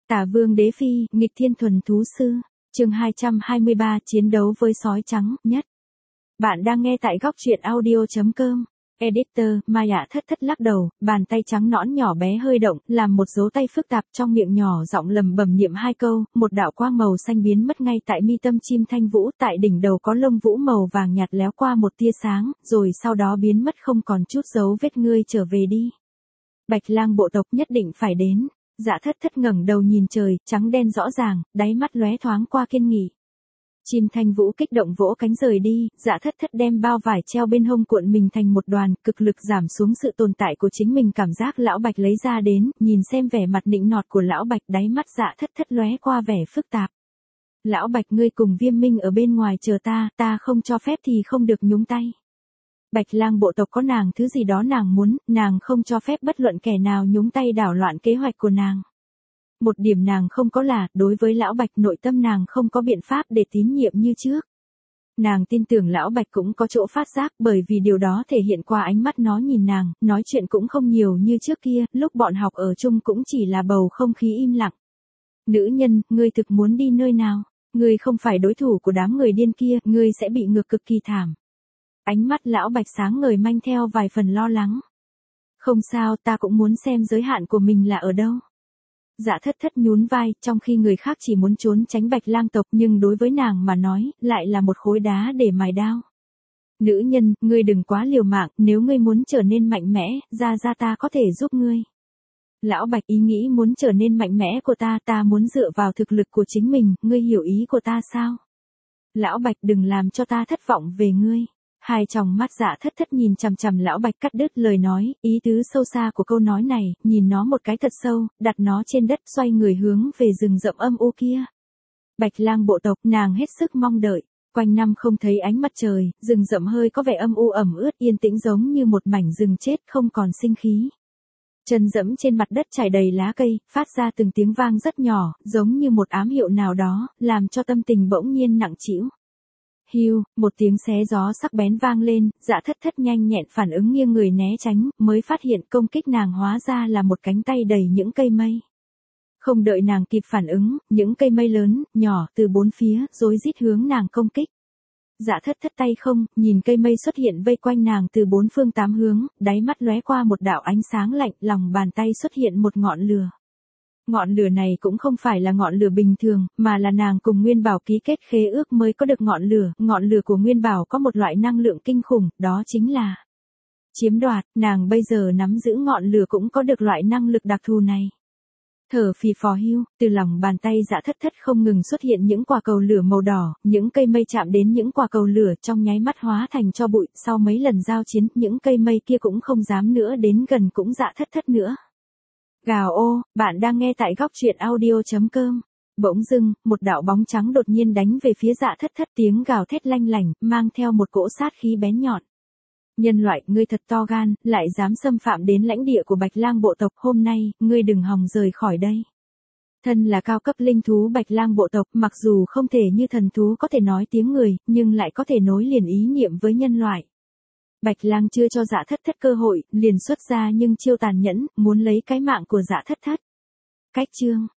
Tả Vương Đế Phi, nghịch thiên thuần thú sư. Chương 223, chiến đấu với sói trắng, nhất. Bạn đang nghe tại góc truyện audio.com. Editor, Maya thất thất lắc đầu, bàn tay trắng nõn nhỏ bé hơi động, làm một dấu tay phức tạp, trong miệng nhỏ giọng lầm bầm niệm hai câu, một đạo quang màu xanh biến mất ngay tại mi tâm chim thanh vũ, tại đỉnh đầu có lông vũ màu vàng nhạt léo qua một tia sáng, rồi sau đó biến mất không còn chút dấu vết. Ngươi trở về đi. Bạch Lang bộ tộc nhất định phải đến. Dạ thất thất ngẩng đầu nhìn trời, trắng đen rõ ràng, đáy mắt lóe thoáng qua kiên nghị. Chim thanh vũ kích động vỗ cánh rời đi, dạ thất thất đem bao vải treo bên hông cuộn mình thành một đoàn, cực lực giảm xuống sự tồn tại của chính mình. Cảm giác lão Bạch lấy ra đến, nhìn xem vẻ mặt nịnh nọt của lão Bạch, đáy mắt dạ thất thất lóe qua vẻ phức tạp. Lão Bạch, ngươi cùng Viêm Minh ở bên ngoài chờ ta không cho phép thì không được nhúng tay. Bạch Lang bộ tộc có nàng thứ gì đó nàng muốn, nàng không cho phép bất luận kẻ nào nhúng tay đảo loạn kế hoạch của nàng. Một điểm nàng không có là, đối với lão Bạch nội tâm nàng không có biện pháp để tín nhiệm như trước. Nàng tin tưởng lão Bạch cũng có chỗ phát giác, bởi vì điều đó thể hiện qua ánh mắt nó nhìn nàng, nói chuyện cũng không nhiều như trước kia, lúc bọn học ở chung cũng chỉ là bầu không khí im lặng. Nữ nhân, ngươi thực muốn đi nơi nào? Ngươi không phải đối thủ của đám người điên kia, ngươi sẽ bị ngược cực kỳ thảm. Ánh mắt lão Bạch sáng ngời mang theo vài phần lo lắng. Không sao, ta cũng muốn xem giới hạn của mình là ở đâu. Dạ thất thất nhún vai, trong khi người khác chỉ muốn trốn tránh Bạch Lang tộc, nhưng đối với nàng mà nói, lại là một khối đá để mài đao. Nữ nhân, ngươi đừng quá liều mạng, nếu ngươi muốn trở nên mạnh mẽ, ra ta có thể giúp ngươi. Lão Bạch, ý nghĩ muốn trở nên mạnh mẽ của ta muốn dựa vào thực lực của chính mình, ngươi hiểu ý của ta sao? Lão Bạch, đừng làm cho ta thất vọng về ngươi. Hai tròng mắt dạ thất thất nhìn chằm chằm lão Bạch, cắt đứt lời nói, ý tứ sâu xa của câu nói này, nhìn nó một cái thật sâu, đặt nó trên đất, xoay người hướng về rừng rậm âm u kia. Bạch Lang bộ tộc, nàng hết sức mong đợi. Quanh năm không thấy ánh mặt trời, rừng rậm hơi có vẻ âm u ẩm ướt, yên tĩnh giống như một mảnh rừng chết không còn sinh khí. Chân dẫm trên mặt đất trải đầy lá cây, phát ra từng tiếng vang rất nhỏ, giống như một ám hiệu nào đó, làm cho tâm tình bỗng nhiên nặng trĩu. Hiu, một tiếng xé gió sắc bén vang lên, dạ thất thất nhanh nhẹn phản ứng nghiêng người né tránh, mới phát hiện công kích nàng hóa ra là một cánh tay đầy những cây mây. Không đợi nàng kịp phản ứng, những cây mây lớn, nhỏ, từ bốn phía, rối rít hướng nàng công kích. Dạ thất thất tay không, nhìn cây mây xuất hiện vây quanh nàng từ bốn phương tám hướng, đáy mắt lóe qua một đạo ánh sáng lạnh, lòng bàn tay xuất hiện một ngọn lửa. Ngọn lửa này cũng không phải là ngọn lửa bình thường, mà là nàng cùng Nguyên Bảo ký kết khế ước mới có được ngọn lửa của Nguyên Bảo có một loại năng lượng kinh khủng, đó chính là chiếm đoạt, nàng bây giờ nắm giữ ngọn lửa cũng có được loại năng lực đặc thù này. Thở phì phò hiu, từ lòng bàn tay dạ thất thất không ngừng xuất hiện những quả cầu lửa màu đỏ, những cây mây chạm đến những quả cầu lửa trong nháy mắt hóa thành tro bụi, sau mấy lần giao chiến, những cây mây kia cũng không dám nữa đến gần cũng dạ thất thất nữa. Gào ô, bạn đang nghe tại góc truyện audio.com. Bỗng dưng, một đạo bóng trắng đột nhiên đánh về phía dạ thất thất, tiếng gào thét lanh lảnh, mang theo một cỗ sát khí bén nhọn. Nhân loại, ngươi thật to gan, lại dám xâm phạm đến lãnh địa của Bạch Lang bộ tộc, hôm nay, ngươi đừng hòng rời khỏi đây. Thân là cao cấp linh thú Bạch Lang bộ tộc, mặc dù không thể như thần thú có thể nói tiếng người, nhưng lại có thể nối liền ý niệm với nhân loại. Bạch Lang chưa cho dạ thất thất cơ hội, liền xuất ra nhưng chiêu tàn nhẫn, muốn lấy cái mạng của dạ thất thất. Cách chương,